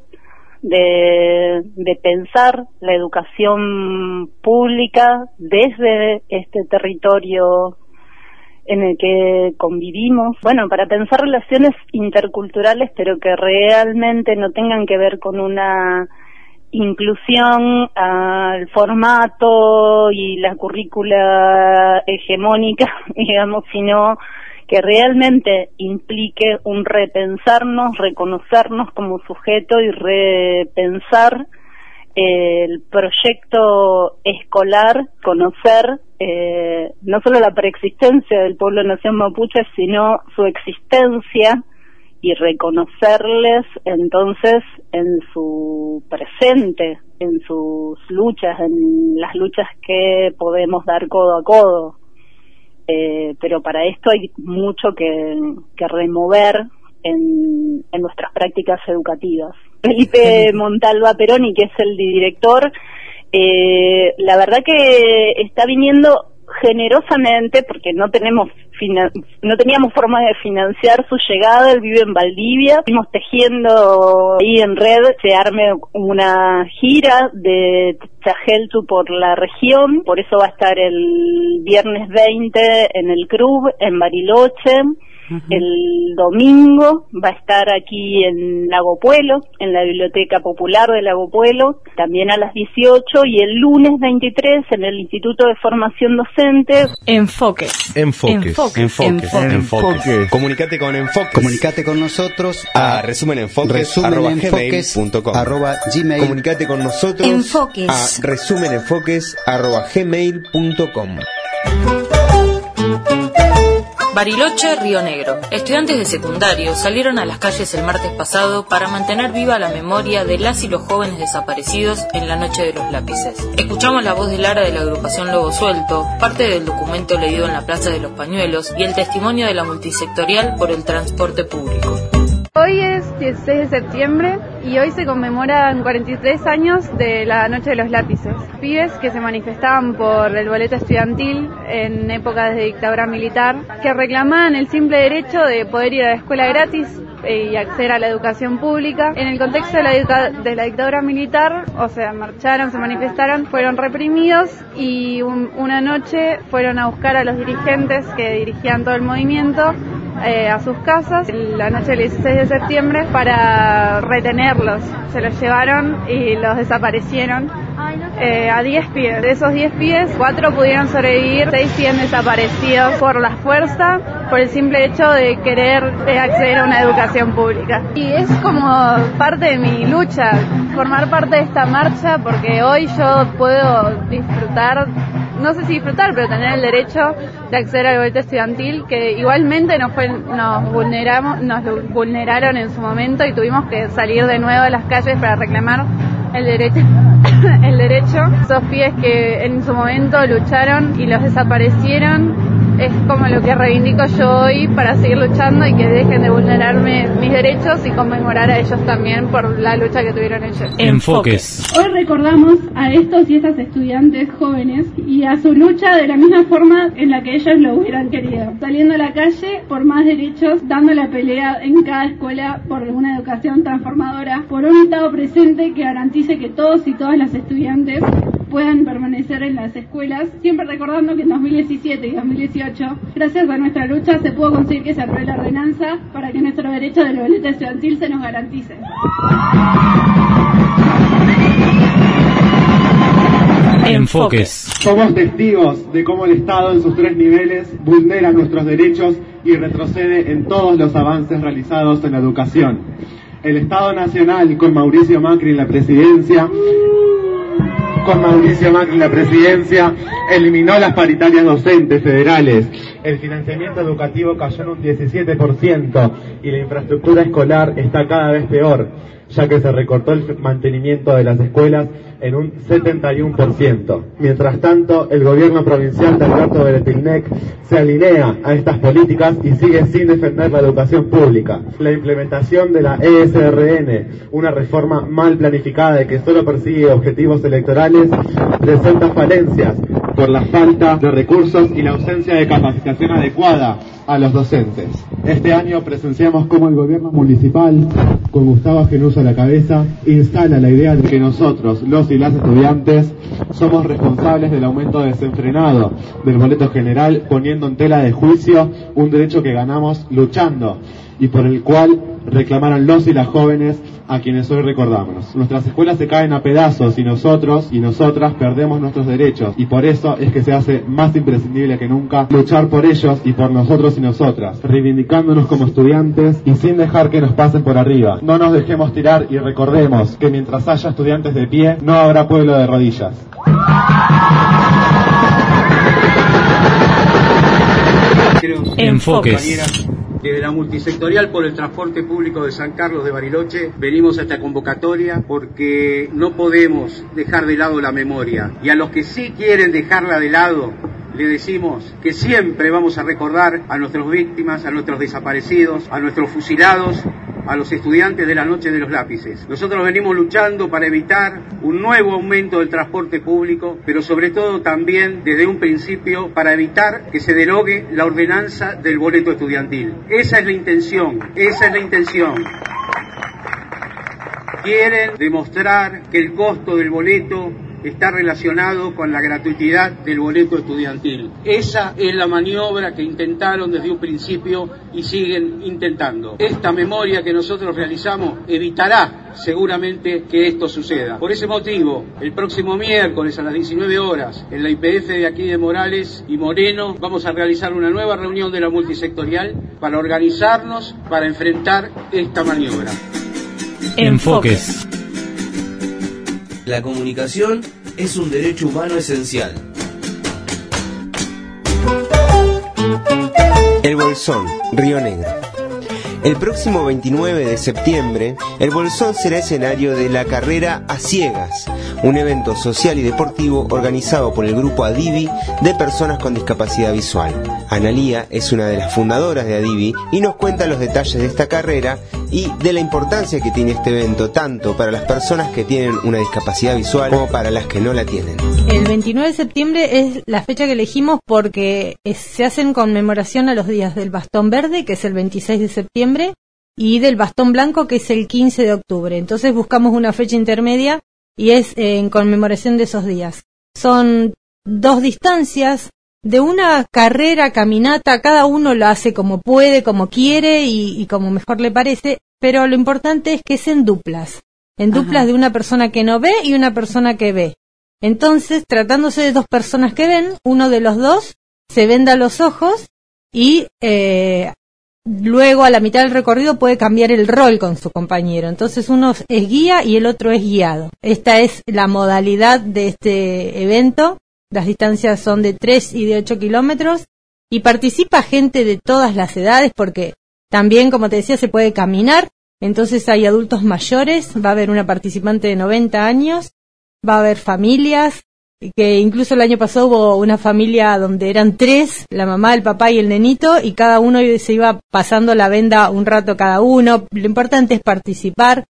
de, de pensar la educación pública desde este territorio en el que convivimos, bueno, para pensar relaciones interculturales, pero que realmente no tengan que ver con una inclusión al formato y la currícula hegemónica, digamos, sino que realmente implique un repensarnos, reconocernos como sujeto y repensar el proyecto escolar, conocer eh, no solo la preexistencia del pueblo nación mapuche, sino su existencia y reconocerles entonces en su presente, en sus luchas, en las luchas que podemos dar codo a codo. Eh, pero para esto hay mucho que, que remover en, en nuestras prácticas educativas. Felipe Montalva Peroni, que es el director, eh, la verdad que está viniendo generosamente, porque no tenemos no teníamos forma de financiar su llegada. Él vive en Valdivia, fuimos tejiendo ahí en red, se arme una gira de Chajeltu por la región, por eso va a estar el viernes veinte en el C R U B en Bariloche. Uh-huh. El domingo va a estar aquí en Lago Puelo, en la Biblioteca Popular de Lago Puelo, también a las dieciocho, y el lunes veintitrés en el Instituto de Formación Docente. Enfoque. Enfoques. Enfoques. Enfoques. Enfoques. Enfoques. Comunicate con Enfoques. Comunicate con nosotros a resumenenfoques arroba gmail punto com. arroba gmail. Comunicate con nosotros Enfoques. a resumenenfoques arroba gmail punto com. Bariloche, Río Negro. Estudiantes de secundario salieron a las calles el martes pasado para mantener viva la memoria de las y los jóvenes desaparecidos en la noche de los lápices. Escuchamos la voz de Lara de la agrupación Lobo Suelto, parte del documento leído en la Plaza de los Pañuelos y el testimonio de la multisectorial por el transporte público. Hoy es dieciséis de septiembre y hoy se conmemoran cuarenta y tres años de la Noche de los Lápices. Pibes que se manifestaban por el boleto estudiantil en épocas de dictadura militar, que reclamaban el simple derecho de poder ir a la escuela gratis y acceder a la educación pública. En el contexto de la, educa- de la dictadura militar, o sea, marcharon, se manifestaron, fueron reprimidos y un, una noche fueron a buscar a los dirigentes que dirigían todo el movimiento eh, a sus casas, la noche del dieciséis de septiembre, para retenerlos. Se los llevaron y los desaparecieron. Eh, a diez pibes. De esos diez pibes, cuatro pudieron sobrevivir, seis siguen desaparecidos por la fuerza, por el simple hecho de querer eh, acceder a una educación pública. Y es como parte de mi lucha, formar parte de esta marcha, porque hoy yo puedo disfrutar, no sé si disfrutar, pero tener el derecho de acceder al boleto estudiantil, que igualmente nos, fue, nos, vulneramos, nos vulneraron en su momento y tuvimos que salir de nuevo a las calles para reclamar el derecho, el derecho. Esos pibes que en su momento lucharon y los desaparecieron, es como lo que reivindico yo hoy para seguir luchando y que dejen de vulnerarme mis derechos y conmemorar a ellos también por la lucha que tuvieron ellos. Enfoques. Hoy recordamos a estos y estas estudiantes jóvenes y a su lucha de la misma forma en la que ellos lo hubieran querido, saliendo a la calle por más derechos, dando la pelea en cada escuela por una educación transformadora, por un Estado presente que garantice que todos y todas las estudiantes puedan permanecer en las escuelas, siempre recordando que en dos mil diecisiete y dos mil dieciocho, gracias a nuestra lucha, se pudo conseguir que se apruebe la ordenanza para que nuestro derecho del boleto estudiantil se nos garantice. Enfoques. Somos testigos de cómo el Estado en sus tres niveles vulnera nuestros derechos y retrocede en todos los avances realizados en la educación. El Estado Nacional, con Mauricio Macri en la presidencia, con Mauricio Macri en la presidencia, eliminó las paritarias docentes federales. El financiamiento educativo cayó en un diecisiete por ciento y la infraestructura escolar está cada vez peor, ya que se recortó el mantenimiento de las escuelas en un setenta y uno por ciento. Mientras tanto, el gobierno provincial de Alberto Beretilnec se alinea a estas políticas y sigue sin defender la educación pública. La implementación de la E S R N, una reforma mal planificada y que solo persigue objetivos electorales, presenta falencias por la falta de recursos y la ausencia de capacitación adecuada a los docentes. Este año presenciamos cómo el gobierno municipal, con Gustavo Genuso a la cabeza, instala la idea de que nosotros, los y las estudiantes, somos responsables del aumento desenfrenado del boleto general, poniendo en tela de juicio un derecho que ganamos luchando y por el cual reclamaron los y las jóvenes a quienes hoy recordamos. Nuestras escuelas se caen a pedazos y nosotros y nosotras perdemos nuestros derechos, y por eso es que se hace más imprescindible que nunca luchar por ellos y por nosotros y nosotras, reivindicándonos como estudiantes y sin dejar que nos pasen por arriba. No nos dejemos tirar y recordemos que mientras haya estudiantes de pie, no habrá pueblo de rodillas. Enfoques. Desde la multisectorial por el transporte público de San Carlos de Bariloche venimos a esta convocatoria porque no podemos dejar de lado la memoria, y a los que sí quieren dejarla de lado le decimos que siempre vamos a recordar a nuestras víctimas, a nuestros desaparecidos, a nuestros fusilados, a los estudiantes de la Noche de los Lápices. Nosotros venimos luchando para evitar un nuevo aumento del transporte público, pero sobre todo también desde un principio para evitar que se derogue la ordenanza del boleto estudiantil. Esa es la intención, esa es la intención. Quieren demostrar que el costo del boleto está relacionado con la gratuidad del boleto estudiantil. Esa es la maniobra que intentaron desde un principio y siguen intentando. Esta memoria que nosotros realizamos evitará seguramente que esto suceda. Por ese motivo, el próximo miércoles a las diecinueve horas, en la I P F de aquí de Morales y Moreno, vamos a realizar una nueva reunión de la multisectorial para organizarnos para enfrentar esta maniobra. Enfoques. La comunicación es un derecho humano esencial. El Bolsón, Río Negro. El próximo veintinueve de septiembre, el Bolsón será escenario de la carrera A Ciegas, un evento social y deportivo organizado por el grupo Adivi de personas con discapacidad visual. Analía es una de las fundadoras de Adivi y nos cuenta los detalles de esta carrera y de la importancia que tiene este evento tanto para las personas que tienen una discapacidad visual como para las que no la tienen. El veintinueve de septiembre es la fecha que elegimos porque es, se hace en conmemoración a los días del bastón verde, que es el veintiséis de septiembre, y del Bastón Blanco, que es el quince de octubre. Entonces buscamos una fecha intermedia y es eh, en conmemoración de esos días. Son dos distancias de una carrera, caminata, cada uno lo hace como puede, como quiere y, y como mejor le parece, pero lo importante es que es en duplas, en duplas Ajá. de una persona que no ve y una persona que ve. Entonces, tratándose de dos personas que ven, uno de los dos se venda los ojos y eh, luego a la mitad del recorrido puede cambiar el rol con su compañero. Entonces uno es guía y el otro es guiado. Esta es la modalidad de este evento. Las distancias son de tres y de ocho kilómetros y participa gente de todas las edades porque también, como te decía, se puede caminar. Entonces hay adultos mayores, va a haber una participante de noventa años, va a haber familias, que incluso el año pasado hubo una familia donde eran tres, la mamá, el papá y el nenito, y cada uno se iba pasando la venda un rato cada uno. Lo importante es participar.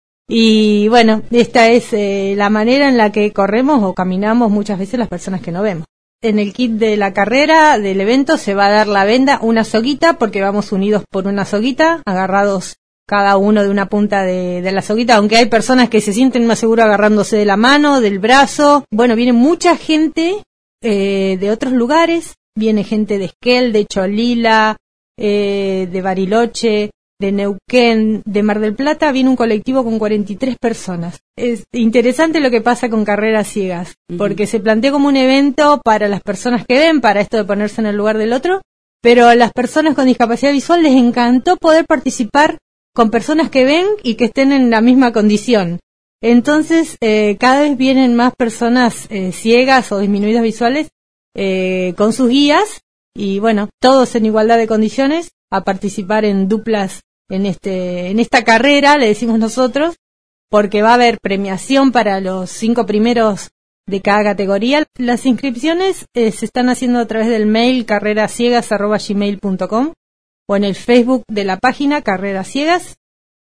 Y bueno, esta es eh, la manera en la que corremos o caminamos muchas veces las personas que no vemos. En el kit de la carrera, del evento, se va a dar la venda, una soguita, porque vamos unidos por una soguita, agarrados cada uno de una punta de, de la soguita, aunque hay personas que se sienten más seguros agarrándose de la mano, del brazo. Bueno, viene mucha gente eh, de otros lugares, viene gente de Esquel, de Cholila, eh, de Bariloche, de Neuquén, de Mar del Plata. Viene un colectivo con cuarenta y tres personas. Es interesante lo que pasa con Carreras Ciegas, uh-huh. porque se planteó como un evento para las personas que ven, para esto de ponerse en el lugar del otro, pero a las personas con discapacidad visual les encantó poder participar con personas que ven y que estén en la misma condición. Entonces, eh, cada vez vienen más personas eh, ciegas o disminuidas visuales eh, con sus guías y, bueno, todos en igualdad de condiciones a participar en duplas en este en esta carrera, le decimos nosotros, porque va a haber premiación para los cinco primeros de cada categoría. Las inscripciones eh, se están haciendo a través del mail carrerasciegas arroba gmail punto com o en el Facebook de la página Carreras Ciegas.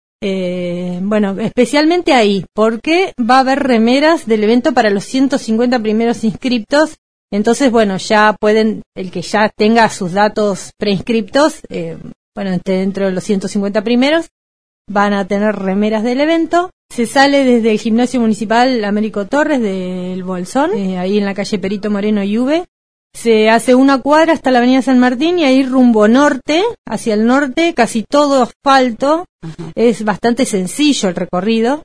Eh, bueno, especialmente ahí, porque va a haber remeras del evento para los ciento cincuenta primeros inscriptos. Entonces, bueno, ya pueden, el que ya tenga sus datos preinscriptos, eh, bueno, dentro de los ciento cincuenta primeros, van a tener remeras del evento. Se sale desde el Gimnasio Municipal Américo Torres del Bolsón, eh, ahí en la calle Perito Moreno y V. Se hace una cuadra hasta la avenida San Martín y ahí rumbo norte, hacia el norte, casi todo asfalto. Uh-huh. Es bastante sencillo el recorrido.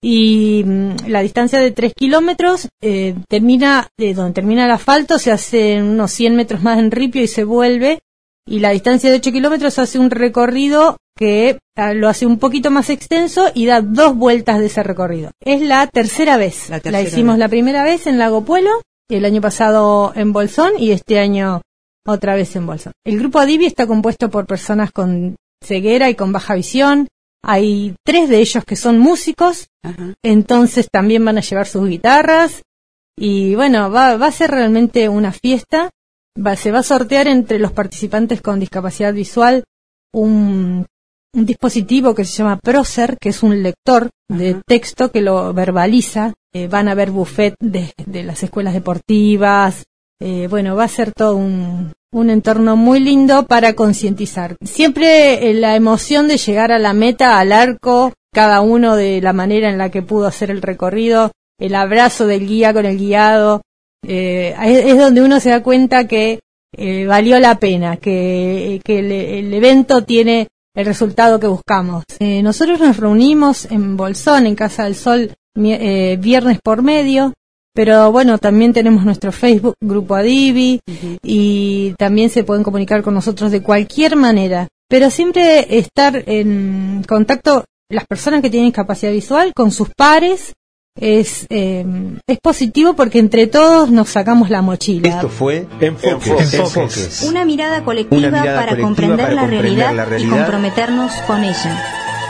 Y mmm, la distancia de tres kilómetros eh, termina, de donde termina el asfalto, se hace unos cien metros más en ripio y se vuelve. Y la distancia de ocho kilómetros hace un recorrido que uh, lo hace un poquito más extenso y da dos vueltas de ese recorrido. Es la tercera vez. La, tercera la hicimos vez. La primera vez en Lago Puelo, el año pasado en Bolsón y este año otra vez en Bolsón. El grupo Adivi está compuesto por personas con ceguera y con baja visión. Hay tres de ellos que son músicos, Ajá. entonces también van a llevar sus guitarras y bueno, va, va a ser realmente una fiesta. Va, se va a sortear entre los participantes con discapacidad visual un, un dispositivo que se llama Procer, que es un lector de Ajá. texto que lo verbaliza. Eh, van a haber buffet de, de las escuelas deportivas. Eh, bueno, va a ser todo un, un entorno muy lindo para concientizar. Siempre eh, la emoción de llegar a la meta, al arco, cada uno de la manera en la que pudo hacer el recorrido, el abrazo del guía con el guiado, eh, es, es donde uno se da cuenta que eh, valió la pena, que, que el, el evento tiene el resultado que buscamos. Eh, nosotros nos reunimos en Bolsón, en Casa del Sol, eh, viernes por medio. Pero bueno, también tenemos nuestro Facebook, Grupo Adivi, uh-huh. y también se pueden comunicar con nosotros de cualquier manera. Pero siempre estar en contacto, las personas que tienen discapacidad visual, con sus pares, es, eh, es positivo porque entre todos nos sacamos la mochila. Esto fue Enfoques. Enfoques. Una mirada colectiva, Una mirada para, colectiva comprender, para la comprender realidad la realidad y comprometernos con ella.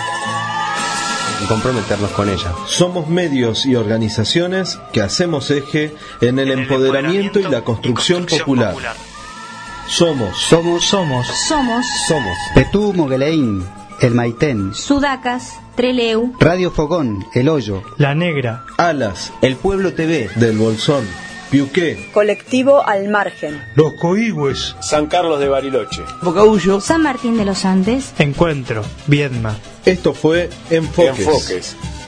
comprometernos con ella. Somos medios y organizaciones que hacemos eje en el, en empoderamiento, empoderamiento y la construcción, y construcción popular. popular. Somos. Somos. Somos. Somos. Somos. Petú Mogueleín, El Maitén, Sudacas, Treleu, Radio Fogón, El Hoyo, La Negra, Alas, El Pueblo T V, Del Bolsón, Piuqué, Colectivo Al Margen, Los Coigües, San Carlos de Bariloche, Bocaullo, San Martín de los Andes, Encuentro, Viedma. Esto fue Enfoques. Enfoques.